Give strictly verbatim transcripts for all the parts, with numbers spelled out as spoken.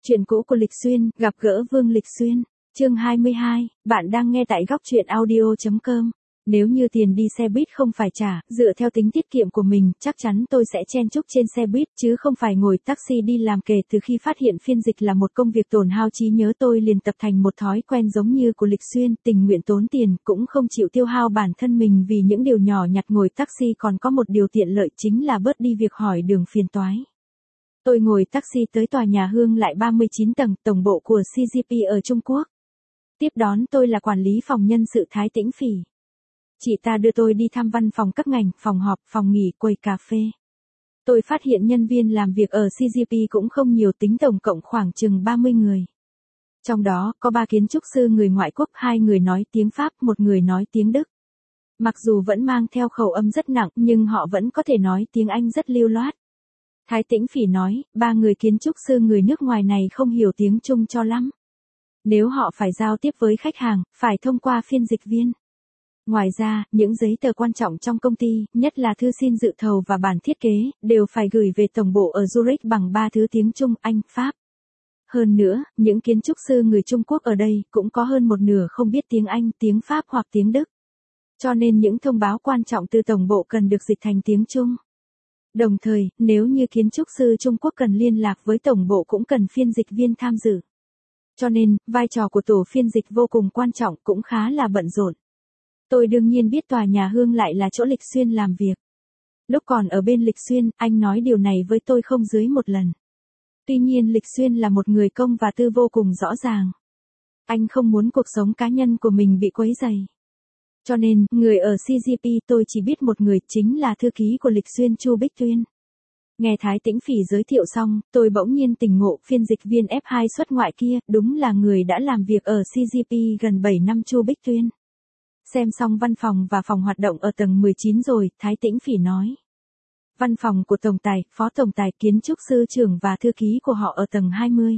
Chuyện cũ của Lịch Xuyên, gặp gỡ Vương Lịch Xuyên. Chương hai mươi hai, bạn đang nghe tại góc truyện audio chấm com. Nếu như tiền đi xe buýt không phải trả, dựa theo tính tiết kiệm của mình, chắc chắn tôi sẽ chen chúc trên xe buýt, chứ không phải ngồi taxi đi làm. Kể từ khi phát hiện phiên dịch là một công việc tổn hao trí nhớ, tôi liền tập thành một thói quen giống như của Lịch Xuyên, tình nguyện tốn tiền, cũng không chịu tiêu hao bản thân mình vì những điều nhỏ nhặt. Ngồi taxi còn có một điều tiện lợi, chính là bớt đi việc hỏi đường phiền toái. Tôi ngồi taxi tới tòa nhà Hương Lại ba mươi chín tầng, tổng bộ của xê giê pê ở Trung Quốc. Tiếp đón tôi là quản lý phòng nhân sự Thái Tĩnh Phỉ. Chị ta đưa tôi đi thăm văn phòng các ngành, phòng họp, phòng nghỉ, quầy cà phê. Tôi phát hiện nhân viên làm việc ở xê giê pê cũng không nhiều, tính tổng cộng khoảng chừng ba mươi người. Trong đó, có ba kiến trúc sư người ngoại quốc, hai người nói tiếng Pháp, một người nói tiếng Đức. Mặc dù vẫn mang theo khẩu âm rất nặng, nhưng họ vẫn có thể nói tiếng Anh rất lưu loát. Thái Tĩnh Phỉ nói, ba người kiến trúc sư người nước ngoài này không hiểu tiếng Trung cho lắm. Nếu họ phải giao tiếp với khách hàng, phải thông qua phiên dịch viên. Ngoài ra, những giấy tờ quan trọng trong công ty, nhất là thư xin dự thầu và bản thiết kế, đều phải gửi về tổng bộ ở Zurich bằng ba thứ tiếng Trung, Anh, Pháp. Hơn nữa, những kiến trúc sư người Trung Quốc ở đây cũng có hơn một nửa không biết tiếng Anh, tiếng Pháp hoặc tiếng Đức. Cho nên những thông báo quan trọng từ tổng bộ cần được dịch thành tiếng Trung. Đồng thời, nếu như kiến trúc sư Trung Quốc cần liên lạc với tổng bộ cũng cần phiên dịch viên tham dự. Cho nên, vai trò của tổ phiên dịch vô cùng quan trọng, cũng khá là bận rộn. Tôi đương nhiên biết tòa nhà Hương Lại là chỗ Lịch Xuyên làm việc. Lúc còn ở bên Lịch Xuyên, anh nói điều này với tôi không dưới một lần. Tuy nhiên Lịch Xuyên là một người công và tư vô cùng rõ ràng. Anh không muốn cuộc sống cá nhân của mình bị quấy rầy. Cho nên, người ở xê giê pê tôi chỉ biết một người, chính là thư ký của Lịch Xuyên Chu Bích Tuyên. Nghe Thái Tĩnh Phỉ giới thiệu xong, tôi bỗng nhiên tỉnh ngộ, phiên dịch viên ép hai xuất ngoại kia, đúng là người đã làm việc ở xê giê pê gần bảy năm, Chu Bích Tuyên. Xem xong văn phòng và phòng hoạt động ở tầng mười chín rồi, Thái Tĩnh Phỉ nói. Văn phòng của tổng tài, phó tổng tài, kiến trúc sư trưởng và thư ký của họ ở tầng hai mươi.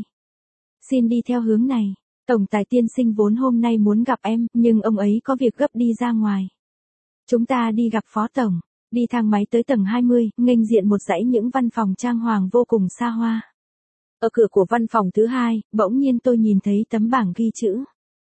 Xin đi theo hướng này. Tổng tài tiên sinh vốn hôm nay muốn gặp em, nhưng ông ấy có việc gấp đi ra ngoài. Chúng ta đi gặp phó tổng, đi thang máy tới tầng hai mươi, nghênh diện một dãy những văn phòng trang hoàng vô cùng xa hoa. Ở cửa của văn phòng thứ hai, bỗng nhiên tôi nhìn thấy tấm bảng ghi chữ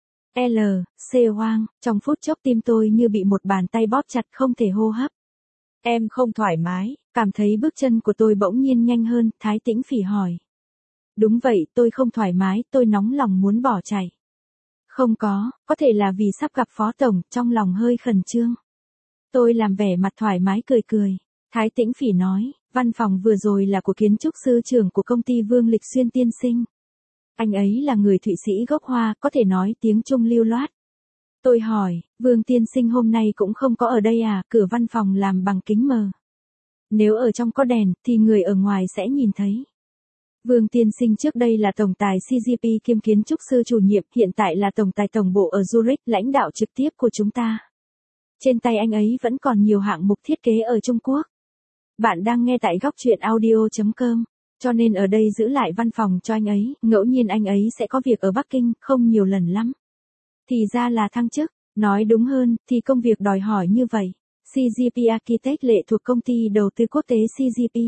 L, C Hoang, trong phút chốc tim tôi như bị một bàn tay bóp chặt, không thể hô hấp. Em không thoải mái, cảm thấy bước chân của tôi bỗng nhiên nhanh hơn, Thái Tĩnh Phỉ hỏi. Đúng vậy, tôi không thoải mái, tôi nóng lòng muốn bỏ chạy. Không có, có thể là vì sắp gặp phó tổng, trong lòng hơi khẩn trương. Tôi làm vẻ mặt thoải mái cười cười. Thái Tĩnh Phỉ nói, văn phòng vừa rồi là của kiến trúc sư trưởng của công ty Vương Lịch Xuyên tiên sinh. Anh ấy là người Thụy Sĩ gốc Hoa, có thể nói tiếng Trung lưu loát. Tôi hỏi, Vương tiên sinh hôm nay cũng không có ở đây à, cửa văn phòng làm bằng kính mờ. Nếu ở trong có đèn, thì người ở ngoài sẽ nhìn thấy. Vương tiên sinh trước đây là tổng tài xê giê pê kiêm kiến trúc sư chủ nhiệm, hiện tại là tổng tài tổng bộ ở Zurich, lãnh đạo trực tiếp của chúng ta. Trên tay anh ấy vẫn còn nhiều hạng mục thiết kế ở Trung Quốc. Bạn đang nghe tại góc truyện audio chấm com, cho nên ở đây giữ lại văn phòng cho anh ấy, ngẫu nhiên anh ấy sẽ có việc ở Bắc Kinh, không nhiều lần lắm. Thì ra là thăng chức, nói đúng hơn, thì công việc đòi hỏi như vậy. xê giê pê Architect lệ thuộc công ty đầu tư quốc tế xê giê pê.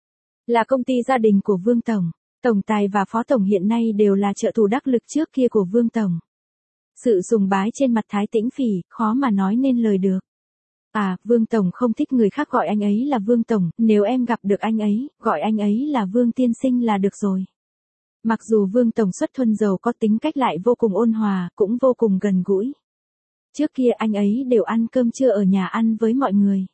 Là công ty gia đình của Vương Tổng, Tổng tài và Phó Tổng hiện nay đều là trợ thủ đắc lực trước kia của Vương Tổng. Sự sùng bái trên mặt Thái Tĩnh Phỉ, khó mà nói nên lời được. À, Vương Tổng không thích người khác gọi anh ấy là Vương Tổng, nếu em gặp được anh ấy, gọi anh ấy là Vương Tiên Sinh là được rồi. Mặc dù Vương Tổng xuất thân giàu có, tính cách lại vô cùng ôn hòa, cũng vô cùng gần gũi. Trước kia anh ấy đều ăn cơm trưa ở nhà ăn với mọi người.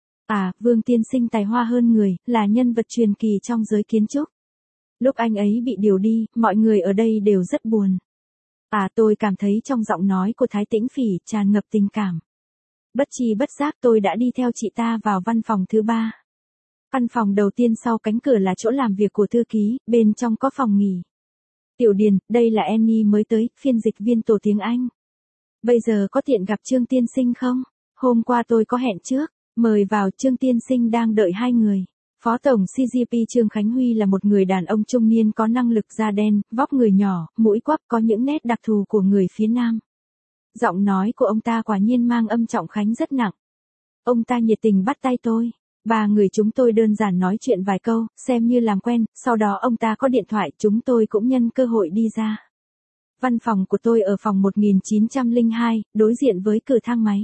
À, Vương Tiên Sinh tài hoa hơn người, là nhân vật truyền kỳ trong giới kiến trúc. Lúc anh ấy bị điều đi, mọi người ở đây đều rất buồn. À, tôi cảm thấy trong giọng nói của Thái Tĩnh Phỉ tràn ngập tình cảm. Bất chi bất giác tôi đã đi theo chị ta vào văn phòng thứ ba. Văn phòng đầu tiên sau cánh cửa là chỗ làm việc của thư ký, bên trong có phòng nghỉ. Tiểu Điền, đây là Annie mới tới, phiên dịch viên tổ tiếng Anh. Bây giờ có tiện gặp Trương Tiên Sinh không? Hôm qua tôi có hẹn trước. Mời vào, Trương Tiên Sinh đang đợi hai người. Phó tổng xê giê pê Trương Khánh Huy là một người đàn ông trung niên có năng lực, da đen, vóc người nhỏ, mũi quắp, có những nét đặc thù của người phía Nam. Giọng nói của ông ta quả nhiên mang âm trọng Khánh rất nặng. Ông ta nhiệt tình bắt tay tôi. Ba người chúng tôi đơn giản nói chuyện vài câu, xem như làm quen, sau đó ông ta có điện thoại, chúng tôi cũng nhân cơ hội đi ra. Văn phòng của tôi ở phòng một nghìn chín trăm lẻ hai, đối diện với cửa thang máy.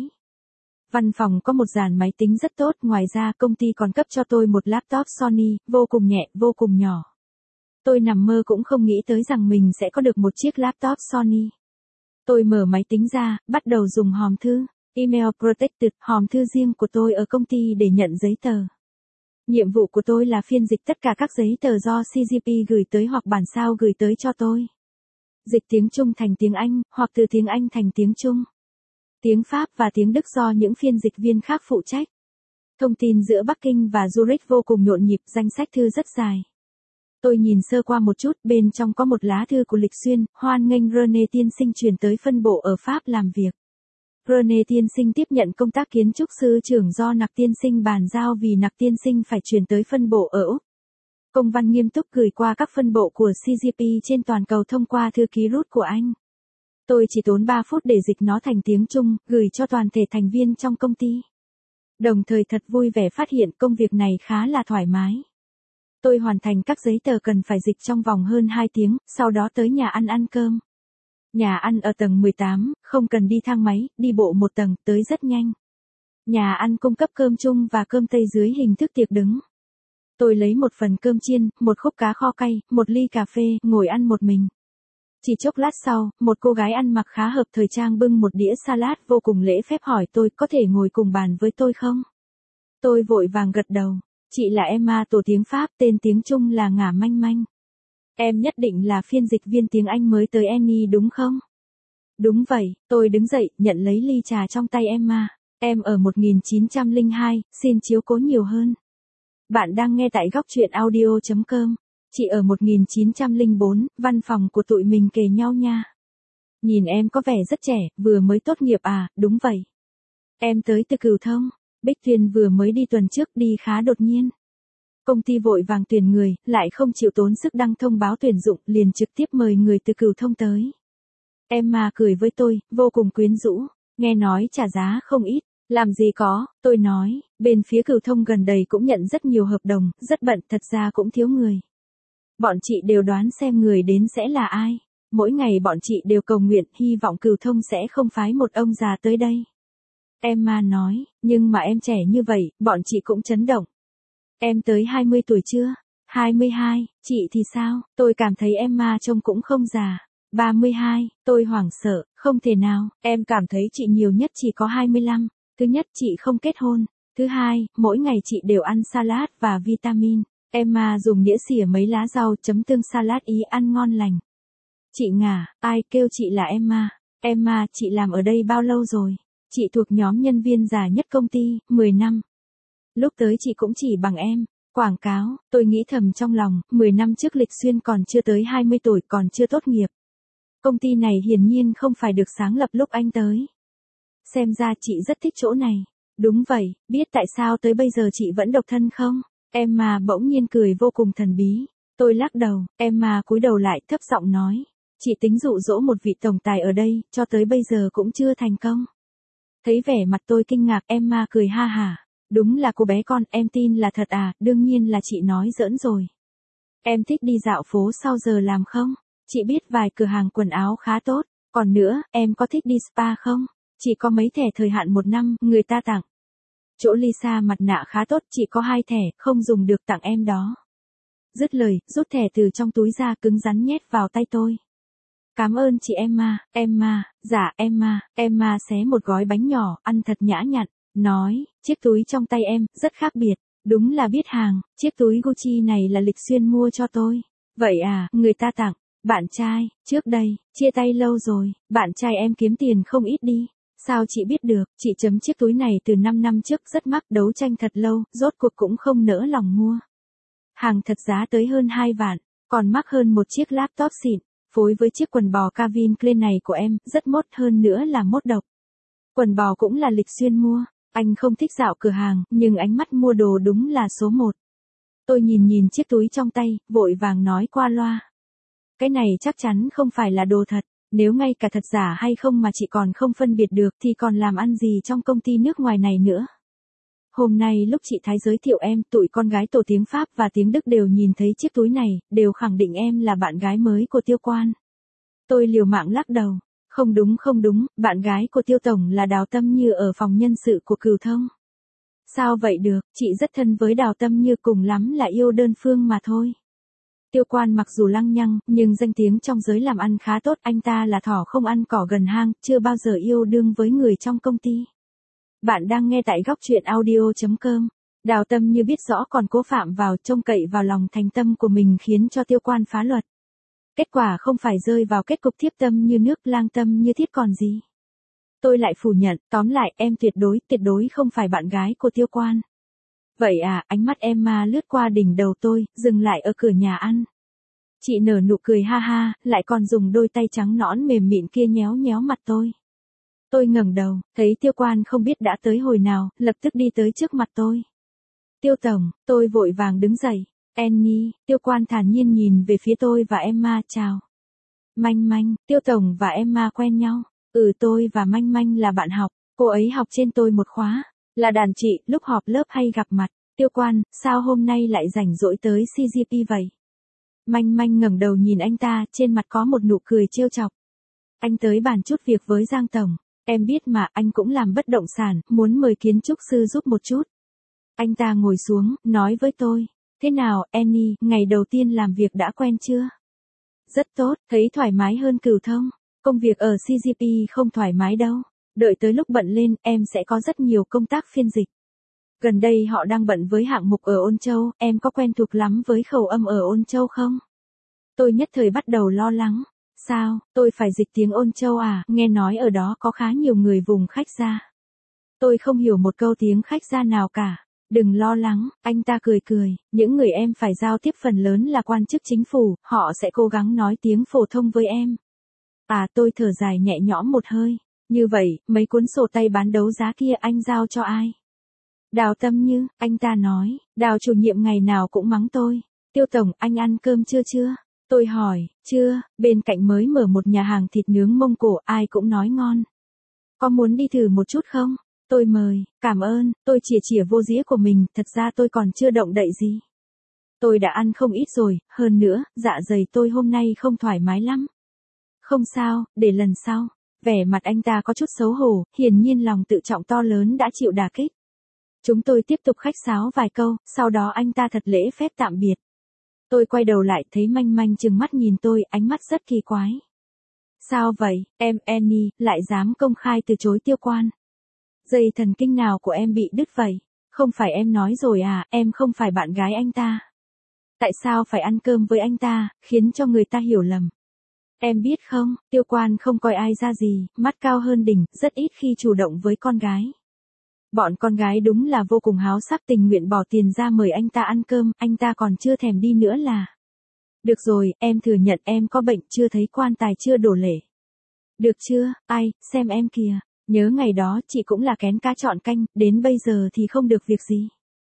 Văn phòng có một dàn máy tính rất tốt, ngoài ra công ty còn cấp cho tôi một laptop Sony, vô cùng nhẹ, vô cùng nhỏ. Tôi nằm mơ cũng không nghĩ tới rằng mình sẽ có được một chiếc laptop Sony. Tôi mở máy tính ra, bắt đầu dùng hòm thư, email protected, hòm thư riêng của tôi ở công ty để nhận giấy tờ. Nhiệm vụ của tôi là phiên dịch tất cả các giấy tờ do xê giê pê gửi tới hoặc bản sao gửi tới cho tôi. Dịch tiếng Trung thành tiếng Anh, hoặc từ tiếng Anh thành tiếng Trung. Tiếng Pháp và tiếng Đức do những phiên dịch viên khác phụ trách. Thông tin giữa Bắc Kinh và Zurich vô cùng nhộn nhịp, danh sách thư rất dài. Tôi nhìn sơ qua một chút, bên trong có một lá thư của Lịch Xuyên, hoan nghênh René tiên sinh chuyển tới phân bộ ở Pháp làm việc. René tiên sinh tiếp nhận công tác kiến trúc sư trưởng do Nặc tiên sinh bàn giao vì Nặc tiên sinh phải chuyển tới phân bộ ở Úc. Công văn nghiêm túc gửi qua các phân bộ của xê giê pê trên toàn cầu thông qua thư ký Ruth của anh. Tôi chỉ tốn ba phút để dịch nó thành tiếng Trung, gửi cho toàn thể thành viên trong công ty. Đồng thời thật vui vẻ phát hiện công việc này khá là thoải mái. Tôi hoàn thành các giấy tờ cần phải dịch trong vòng hơn hai tiếng, sau đó tới nhà ăn ăn cơm. Nhà ăn ở tầng mười tám, không cần đi thang máy, đi bộ một tầng, tới rất nhanh. Nhà ăn cung cấp cơm chung và cơm tây dưới hình thức tiệc đứng. Tôi lấy một phần cơm chiên, một khúc cá kho cay, một ly cà phê, ngồi ăn một mình. Chỉ chốc lát sau, một cô gái ăn mặc khá hợp thời trang bưng một đĩa salad vô cùng lễ phép hỏi tôi có thể ngồi cùng bàn với tôi không? Tôi vội vàng gật đầu. Chị là Emma, tổ tiếng Pháp, tên tiếng Trung là Ngả Manh Manh. Em nhất định là phiên dịch viên tiếng Anh mới tới Annie đúng không? Đúng vậy, tôi đứng dậy, nhận lấy ly trà trong tay Emma. Em ở một nghìn chín trăm lẻ hai, xin chiếu cố nhiều hơn. Bạn đang nghe tại góc truyện audio chấm com. Chị ở một nghìn chín trăm lẻ bốn, văn phòng của tụi mình kề nhau nha. Nhìn em có vẻ rất trẻ, vừa mới tốt nghiệp à, đúng vậy. Em tới từ Cửu Thông. Bích Tuyên vừa mới đi tuần trước, đi khá đột nhiên. Công ty vội vàng tuyển người, lại không chịu tốn sức đăng thông báo tuyển dụng, liền trực tiếp mời người từ Cửu Thông tới. Emma cười với tôi, vô cùng quyến rũ, nghe nói trả giá không ít. Làm gì có, tôi nói, bên phía Cửu Thông gần đây cũng nhận rất nhiều hợp đồng, rất bận, thật ra cũng thiếu người. Bọn chị đều đoán xem người đến sẽ là ai. Mỗi ngày bọn chị đều cầu nguyện, hy vọng Cửu Thông sẽ không phái một ông già tới đây. Emma nói, nhưng mà em trẻ như vậy, bọn chị cũng chấn động. Em tới hai mươi tuổi chưa? hai mươi hai, chị thì sao? Tôi cảm thấy Emma trông cũng không già. ba mươi hai, tôi hoảng sợ, không thể nào, em cảm thấy chị nhiều nhất chỉ có hai mươi lăm. Thứ nhất, chị không kết hôn. Thứ hai, mỗi ngày chị đều ăn salad và vitamin. Emma dùng đĩa xỉa mấy lá rau chấm tương salad ý ăn ngon lành. Chị Ngả, ai kêu chị là Emma? Emma, chị làm ở đây bao lâu rồi? Chị thuộc nhóm nhân viên già nhất công ty, mười năm. Lúc tới chị cũng chỉ bằng em. Quảng cáo, tôi nghĩ thầm trong lòng, mười năm trước Lịch Xuyên còn chưa tới hai mươi tuổi, còn chưa tốt nghiệp. Công ty này hiển nhiên không phải được sáng lập lúc anh tới. Xem ra chị rất thích chỗ này. Đúng vậy, biết tại sao tới bây giờ chị vẫn độc thân không? Emma bỗng nhiên cười vô cùng thần bí. Tôi lắc đầu, Emma cúi đầu lại thấp giọng nói. Chị tính dụ dỗ một vị tổng tài ở đây, cho tới bây giờ cũng chưa thành công. Thấy vẻ mặt tôi kinh ngạc, Emma cười ha hả. Đúng là cô bé con, em tin là thật à, đương nhiên là chị nói giỡn rồi. Em thích đi dạo phố sau giờ làm không? Chị biết vài cửa hàng quần áo khá tốt. Còn nữa, em có thích đi spa không? Chị có mấy thẻ thời hạn một năm, người ta tặng. Chỗ Lisa mặt nạ khá tốt, chị có hai thẻ, không dùng được tặng em đó. Dứt lời, rút thẻ từ trong túi ra cứng rắn nhét vào tay tôi. Cảm ơn chị Emma, Emma, dạ Emma, Emma xé một gói bánh nhỏ, ăn thật nhã nhặn, nói, chiếc túi trong tay em, rất khác biệt, đúng là biết hàng, chiếc túi Gucci này là Lịch Xuyên mua cho tôi. Vậy à, người ta tặng, bạn trai, trước đây, chia tay lâu rồi, bạn trai em kiếm tiền không ít đi. Sao chị biết được, chị chấm chiếc túi này từ năm năm trước rất mắc, đấu tranh thật lâu, rốt cuộc cũng không nỡ lòng mua. Hàng thật giá tới hơn hai vạn, còn mắc hơn một chiếc laptop xịn, phối với chiếc quần bò Calvin Klein này của em, rất mốt, hơn nữa là mốt độc. Quần bò cũng là Lịch Xuyên mua, anh không thích dạo cửa hàng, nhưng ánh mắt mua đồ đúng là số một. Tôi nhìn nhìn chiếc túi trong tay, vội vàng nói qua loa. Cái này chắc chắn không phải là đồ thật. Nếu ngay cả thật giả hay không mà chị còn không phân biệt được thì còn làm ăn gì trong công ty nước ngoài này nữa. hôm nay lúc chị Thái giới thiệu em, tụi con gái tổ tiếng Pháp và tiếng Đức đều nhìn thấy chiếc túi này, đều khẳng định em là bạn gái mới của Tiêu Quan. Tôi liều mạng lắc đầu. Không đúng không đúng, bạn gái của Tiêu Tổng là Đào Tâm Như ở phòng nhân sự của Cửu Thông. Sao vậy được, chị rất thân với Đào Tâm Như, cùng lắm là yêu đơn phương mà thôi. Tiêu Quan mặc dù lăng nhăng, nhưng danh tiếng trong giới làm ăn khá tốt, anh ta là thỏ không ăn cỏ gần hang, chưa bao giờ yêu đương với người trong công ty. Bạn đang nghe tại góc truyện audio chấm com. Đào Tâm Như biết rõ còn cố phạm vào, trông cậy vào lòng thành tâm của mình khiến cho Tiêu Quan phá luật. Kết quả không phải rơi vào kết cục thiếp tâm như nước, lang tâm như thiết còn gì. Tôi lại phủ nhận, tóm lại em tuyệt đối, tuyệt đối không phải bạn gái của Tiêu Quan. Vậy à, ánh mắt Emma lướt qua đỉnh đầu tôi, dừng lại ở cửa nhà ăn. Chị nở nụ cười ha ha, lại còn dùng đôi tay trắng nõn mềm mịn kia nhéo nhéo mặt tôi. Tôi ngẩng đầu, thấy Tiêu Quan không biết đã tới hồi nào, lập tức đi tới trước mặt tôi. Tiêu Tổng, tôi vội vàng đứng dậy. Annie, Tiêu Quan thản nhiên nhìn về phía tôi và Emma, chào. Manh Manh, Tiêu Tổng và Emma quen nhau. Ừ, tôi và Manh Manh là bạn học, cô ấy học trên tôi một khóa, là đàn chị, lúc họp lớp hay gặp mặt. Tiêu Quan, sao hôm nay lại rảnh rỗi tới xê giê pê vậy? Manh Manh ngẩng đầu nhìn anh ta, trên mặt có một nụ cười trêu chọc. Anh tới bàn chút việc với Giang Tổng, em biết mà, anh cũng làm bất động sản, muốn mời kiến trúc sư giúp một chút. Anh ta ngồi xuống, nói với tôi. Thế nào, Annie, ngày đầu tiên làm việc đã quen chưa? Rất tốt, thấy thoải mái hơn Cửu Thông. Công việc ở xê giê pê không thoải mái đâu. Đợi tới lúc bận lên, em sẽ có rất nhiều công tác phiên dịch. Gần đây họ đang bận với hạng mục ở Ôn Châu, em có quen thuộc lắm với khẩu âm ở Ôn Châu không? Tôi nhất thời bắt đầu lo lắng. Sao, tôi phải dịch tiếng Ôn Châu à, nghe nói ở đó có khá nhiều người vùng khách gia. Tôi không hiểu một câu tiếng khách gia nào cả. Đừng lo lắng, anh ta cười cười, những người em phải giao tiếp phần lớn là quan chức chính phủ, họ sẽ cố gắng nói tiếng phổ thông với em. À, tôi thở dài nhẹ nhõm một hơi. Như vậy, mấy cuốn sổ tay bán đấu giá kia anh giao cho ai? Đào Tâm Như, anh ta nói, Đào chủ nhiệm ngày nào cũng mắng tôi. Tiêu Tổng, anh ăn cơm chưa chưa? Tôi hỏi, chưa, bên cạnh mới mở một nhà hàng thịt nướng Mông Cổ, ai cũng nói ngon. Có muốn đi thử một chút không? Tôi mời, cảm ơn, tôi chìa chìa vô dĩa của mình, thật ra tôi còn chưa động đậy gì. Tôi đã ăn không ít rồi, hơn nữa, dạ dày tôi hôm nay không thoải mái lắm. Không sao, để lần sau. Vẻ mặt anh ta có chút xấu hổ, hiển nhiên lòng tự trọng to lớn đã chịu đả kích. Chúng tôi tiếp tục khách sáo vài câu, sau đó anh ta thật lễ phép tạm biệt. Tôi quay đầu lại thấy Manh Manh trừng mắt nhìn tôi, ánh mắt rất kỳ quái. Sao vậy, em Annie, lại dám công khai từ chối Tiêu Quan? Dây thần kinh nào của em bị đứt vậy? Không phải em nói rồi à, em không phải bạn gái anh ta. Tại sao phải ăn cơm với anh ta, khiến cho người ta hiểu lầm? Em biết không, Tiêu Quan không coi ai ra gì, mắt cao hơn đỉnh, rất ít khi chủ động với con gái. Bọn con gái đúng là vô cùng háo sắc, tình nguyện bỏ tiền ra mời anh ta ăn cơm, anh ta còn chưa thèm đi nữa là. Được rồi, em thừa nhận em có bệnh, chưa thấy quan tài chưa đổ lệ. Được chưa, ai, xem em kìa. Nhớ ngày đó chị cũng là kén cá chọn canh, đến bây giờ thì không được việc gì.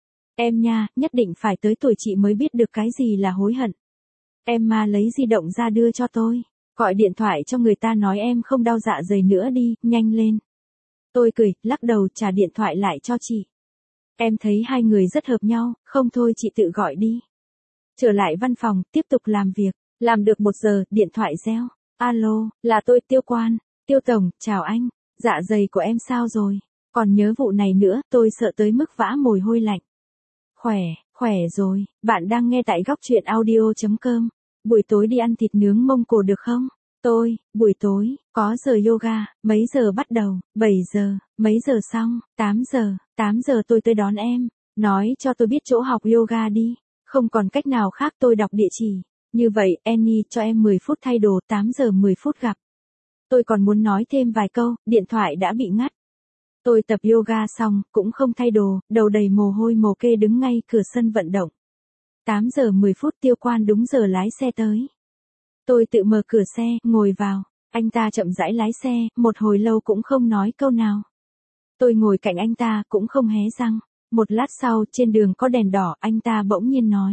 Em nha, nhất định phải tới tuổi chị mới biết được cái gì là hối hận. Emma lấy di động ra đưa cho tôi. Gọi điện thoại cho người ta nói em không đau dạ dày nữa đi, nhanh lên. Tôi cười, lắc đầu trả điện thoại lại cho chị. Em thấy hai người rất hợp nhau, không thôi chị tự gọi đi. Trở lại văn phòng, tiếp tục làm việc. Làm được một giờ, điện thoại reo. Alo, là tôi, Tiêu Quan. Tiêu Tổng, chào anh. Dạ dày của em sao rồi? Còn nhớ vụ này nữa, tôi sợ tới mức vã mồ hôi lạnh. Khỏe, khỏe rồi, bạn đang nghe tại góc truyện audio chấm com. Buổi tối đi ăn thịt nướng Mông Cổ được không? Tôi, buổi tối, có giờ yoga, mấy giờ bắt đầu? bảy giờ, mấy giờ xong? tám giờ, tám giờ tôi tới đón em. Nói cho tôi biết chỗ học yoga đi. Không còn cách nào khác, tôi đọc địa chỉ. Như vậy, Annie, cho em mười phút thay đồ, tám giờ mười phút gặp. Tôi còn muốn nói thêm vài câu, điện thoại đã bị ngắt. Tôi tập yoga xong, cũng không thay đồ, đầu đầy mồ hôi mồ kê đứng ngay cửa sân vận động. tám giờ mười phút Tiêu Quan đúng giờ lái xe tới. Tôi tự mở cửa xe, ngồi vào. Anh ta chậm rãi lái xe, một hồi lâu cũng không nói câu nào. Tôi ngồi cạnh anh ta, cũng không hé răng. Một lát sau, trên đường có đèn đỏ, anh ta bỗng nhiên nói.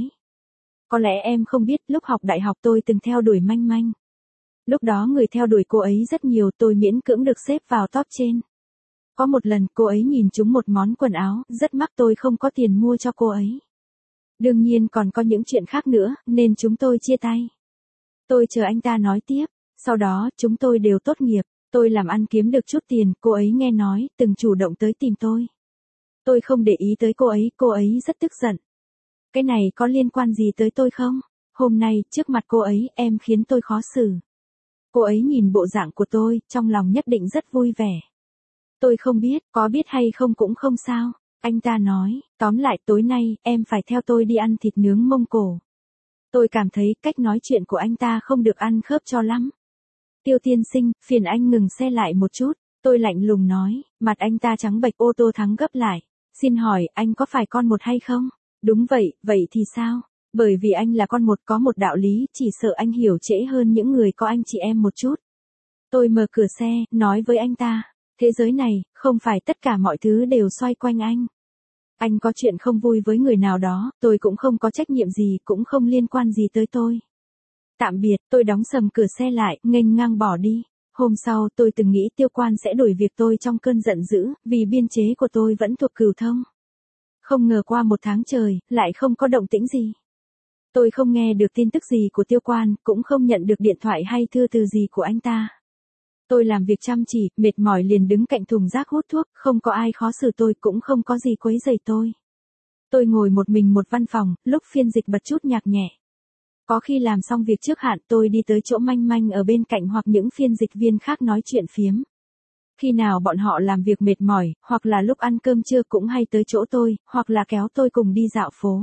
Có lẽ em không biết, lúc học đại học tôi từng theo đuổi Manh Manh. Lúc đó người theo đuổi cô ấy rất nhiều, tôi miễn cưỡng được xếp vào top trên. Có một lần cô ấy nhìn trúng một món quần áo, rất mắc tôi không có tiền mua cho cô ấy. Đương nhiên còn có những chuyện khác nữa, nên chúng tôi chia tay. Tôi chờ anh ta nói tiếp, sau đó chúng tôi đều tốt nghiệp, tôi làm ăn kiếm được chút tiền, cô ấy nghe nói, từng chủ động tới tìm tôi. Tôi không để ý tới cô ấy, cô ấy rất tức giận. Cái này có liên quan gì tới tôi không? Hôm nay, trước mặt cô ấy, em khiến tôi khó xử. Cô ấy nhìn bộ dạng của tôi, trong lòng nhất định rất vui vẻ. Tôi không biết, có biết hay không cũng không sao. Anh ta nói, tóm lại tối nay, em phải theo tôi đi ăn thịt nướng Mông Cổ. Tôi cảm thấy cách nói chuyện của anh ta không được ăn khớp cho lắm. Tiêu tiên sinh, phiền anh ngừng xe lại một chút. Tôi lạnh lùng nói, mặt anh ta trắng bệch, ô tô thắng gấp lại. Xin hỏi, anh có phải con một hay không? Đúng vậy, vậy thì sao? Bởi vì anh là con một, có một đạo lý, chỉ sợ anh hiểu trễ hơn những người có anh chị em một chút. Tôi mở cửa xe, nói với anh ta, thế giới này, không phải tất cả mọi thứ đều xoay quanh anh. Anh có chuyện không vui với người nào đó, tôi cũng không có trách nhiệm gì, cũng không liên quan gì tới tôi. Tạm biệt, tôi đóng sầm cửa xe lại, nghênh ngang bỏ đi. Hôm sau, tôi từng nghĩ Tiêu Quan sẽ đuổi việc tôi trong cơn giận dữ, vì biên chế của tôi vẫn thuộc Cửu Thông. Không ngờ qua một tháng trời, lại không có động tĩnh gì. Tôi không nghe được tin tức gì của Tiêu Quan, cũng không nhận được điện thoại hay thư từ gì của anh ta. Tôi làm việc chăm chỉ, mệt mỏi liền đứng cạnh thùng rác hút thuốc, không có ai khó xử tôi, cũng không có gì quấy rầy tôi. Tôi ngồi một mình một văn phòng, lúc phiên dịch bật chút nhạc nhẹ. Có khi làm xong việc trước hạn tôi đi tới chỗ manh manh ở bên cạnh hoặc những phiên dịch viên khác nói chuyện phiếm. Khi nào bọn họ làm việc mệt mỏi, hoặc là lúc ăn cơm trưa cũng hay tới chỗ tôi, hoặc là kéo tôi cùng đi dạo phố.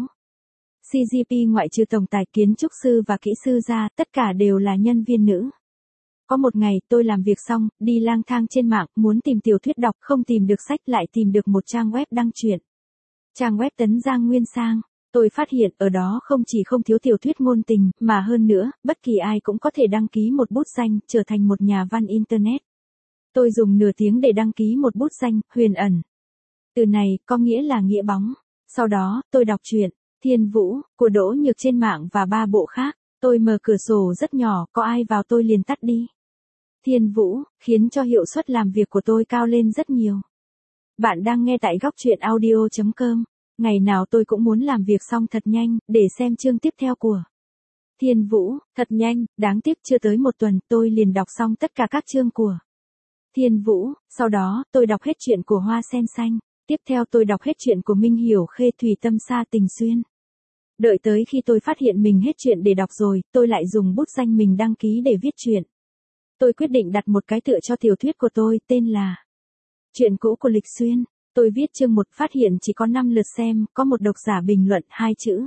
xê giê pê ngoại trừ tổng tài, kiến trúc sư và kỹ sư ra, tất cả đều là nhân viên nữ. Có một ngày, tôi làm việc xong, đi lang thang trên mạng, muốn tìm tiểu thuyết đọc, không tìm được sách, lại tìm được một trang web đăng truyện. Trang web Tấn Giang Nguyên Sang. Tôi phát hiện ở đó không chỉ không thiếu tiểu thuyết ngôn tình, mà hơn nữa, bất kỳ ai cũng có thể đăng ký một bút danh, trở thành một nhà văn Internet. Tôi dùng nửa tiếng để đăng ký một bút danh, Huyền Ẩn. Từ này, có nghĩa là nghĩa bóng. Sau đó, tôi đọc truyện Thiên Vũ, của Đỗ Nhược trên mạng và ba bộ khác. Tôi mở cửa sổ rất nhỏ, có ai vào tôi liền tắt đi. Thiên Vũ, khiến cho hiệu suất làm việc của tôi cao lên rất nhiều. Bạn đang nghe tại góc truyện audio chấm com. Ngày nào tôi cũng muốn làm việc xong thật nhanh, để xem chương tiếp theo của Thiên Vũ, thật nhanh, đáng tiếc chưa tới một tuần tôi liền đọc xong tất cả các chương của Thiên Vũ, sau đó tôi đọc hết truyện của Hoa Sen Xanh, tiếp theo tôi đọc hết truyện của Minh Hiểu Khê Thủy Tâm Sa Tình Xuyên. Đợi tới khi tôi phát hiện mình hết truyện để đọc rồi, tôi lại dùng bút danh mình đăng ký để viết truyện. Tôi quyết định đặt một cái tựa cho tiểu thuyết của tôi, tên là Truyện Cũ của Lịch Xuyên. Tôi viết chương một, phát hiện chỉ có năm lượt xem, có một độc giả bình luận hai chữ.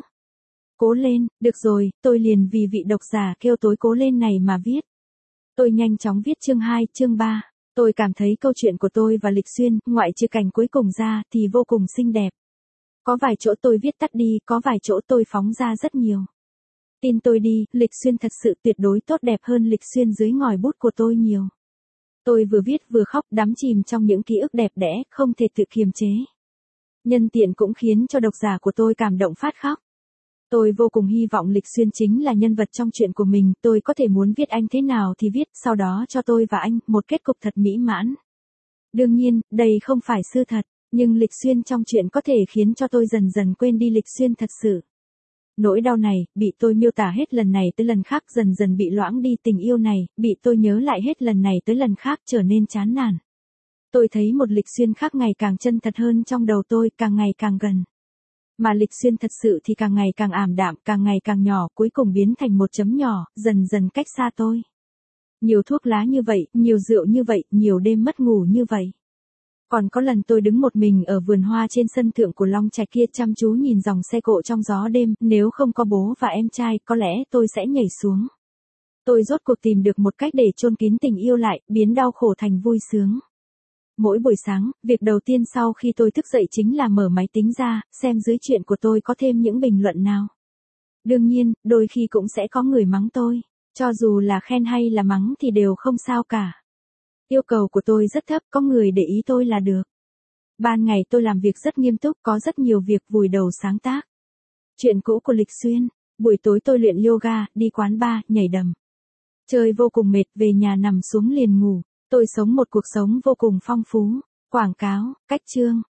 Cố lên, được rồi, tôi liền vì vị độc giả kêu tối cố lên này mà viết. Tôi nhanh chóng viết chương hai, chương ba. Tôi cảm thấy câu chuyện của tôi và Lịch Xuyên, ngoại trừ cảnh cuối cùng ra, thì vô cùng xinh đẹp. Có vài chỗ tôi viết tắt đi, có vài chỗ tôi phóng ra rất nhiều. Tin tôi đi, Lịch Xuyên thật sự tuyệt đối tốt đẹp hơn Lịch Xuyên dưới ngòi bút của tôi nhiều. Tôi vừa viết vừa khóc, đắm chìm trong những ký ức đẹp đẽ, không thể tự kiềm chế. Nhân tiện cũng khiến cho độc giả của tôi cảm động phát khóc. Tôi vô cùng hy vọng Lịch Xuyên chính là nhân vật trong chuyện của mình, tôi có thể muốn viết anh thế nào thì viết, sau đó cho tôi và anh một kết cục thật mỹ mãn. Đương nhiên, đây không phải sự thật, nhưng Lịch Xuyên trong chuyện có thể khiến cho tôi dần dần quên đi Lịch Xuyên thật sự. Nỗi đau này, bị tôi miêu tả hết lần này tới lần khác, dần dần bị loãng đi, tình yêu này, bị tôi nhớ lại hết lần này tới lần khác, trở nên chán nản. Tôi thấy một Lịch Xuyên khác ngày càng chân thật hơn trong đầu tôi, càng ngày càng gần. Mà Lịch Xuyên thật sự thì càng ngày càng ảm đạm, càng ngày càng nhỏ, cuối cùng biến thành một chấm nhỏ, dần dần cách xa tôi. Nhiều thuốc lá như vậy, nhiều rượu như vậy, nhiều đêm mất ngủ như vậy. Còn có lần tôi đứng một mình ở vườn hoa trên sân thượng của Long Trạch kia, chăm chú nhìn dòng xe cộ trong gió đêm, nếu không có bố và em trai, có lẽ tôi sẽ nhảy xuống. Tôi rốt cuộc tìm được một cách để chôn kín tình yêu lại, biến đau khổ thành vui sướng. Mỗi buổi sáng, việc đầu tiên sau khi tôi thức dậy chính là mở máy tính ra, xem dưới chuyện của tôi có thêm những bình luận nào. Đương nhiên, đôi khi cũng sẽ có người mắng tôi, cho dù là khen hay là mắng thì đều không sao cả. Yêu cầu của tôi rất thấp, có người để ý tôi là được. Ban ngày tôi làm việc rất nghiêm túc, có rất nhiều việc vùi đầu sáng tác. Chuyện cũ của Lịch Xuyên, buổi tối tôi luyện yoga, đi quán bar, nhảy đầm. Chơi vô cùng mệt, về nhà nằm xuống liền ngủ. Tôi sống một cuộc sống vô cùng phong phú. Quảng cáo, cách chương.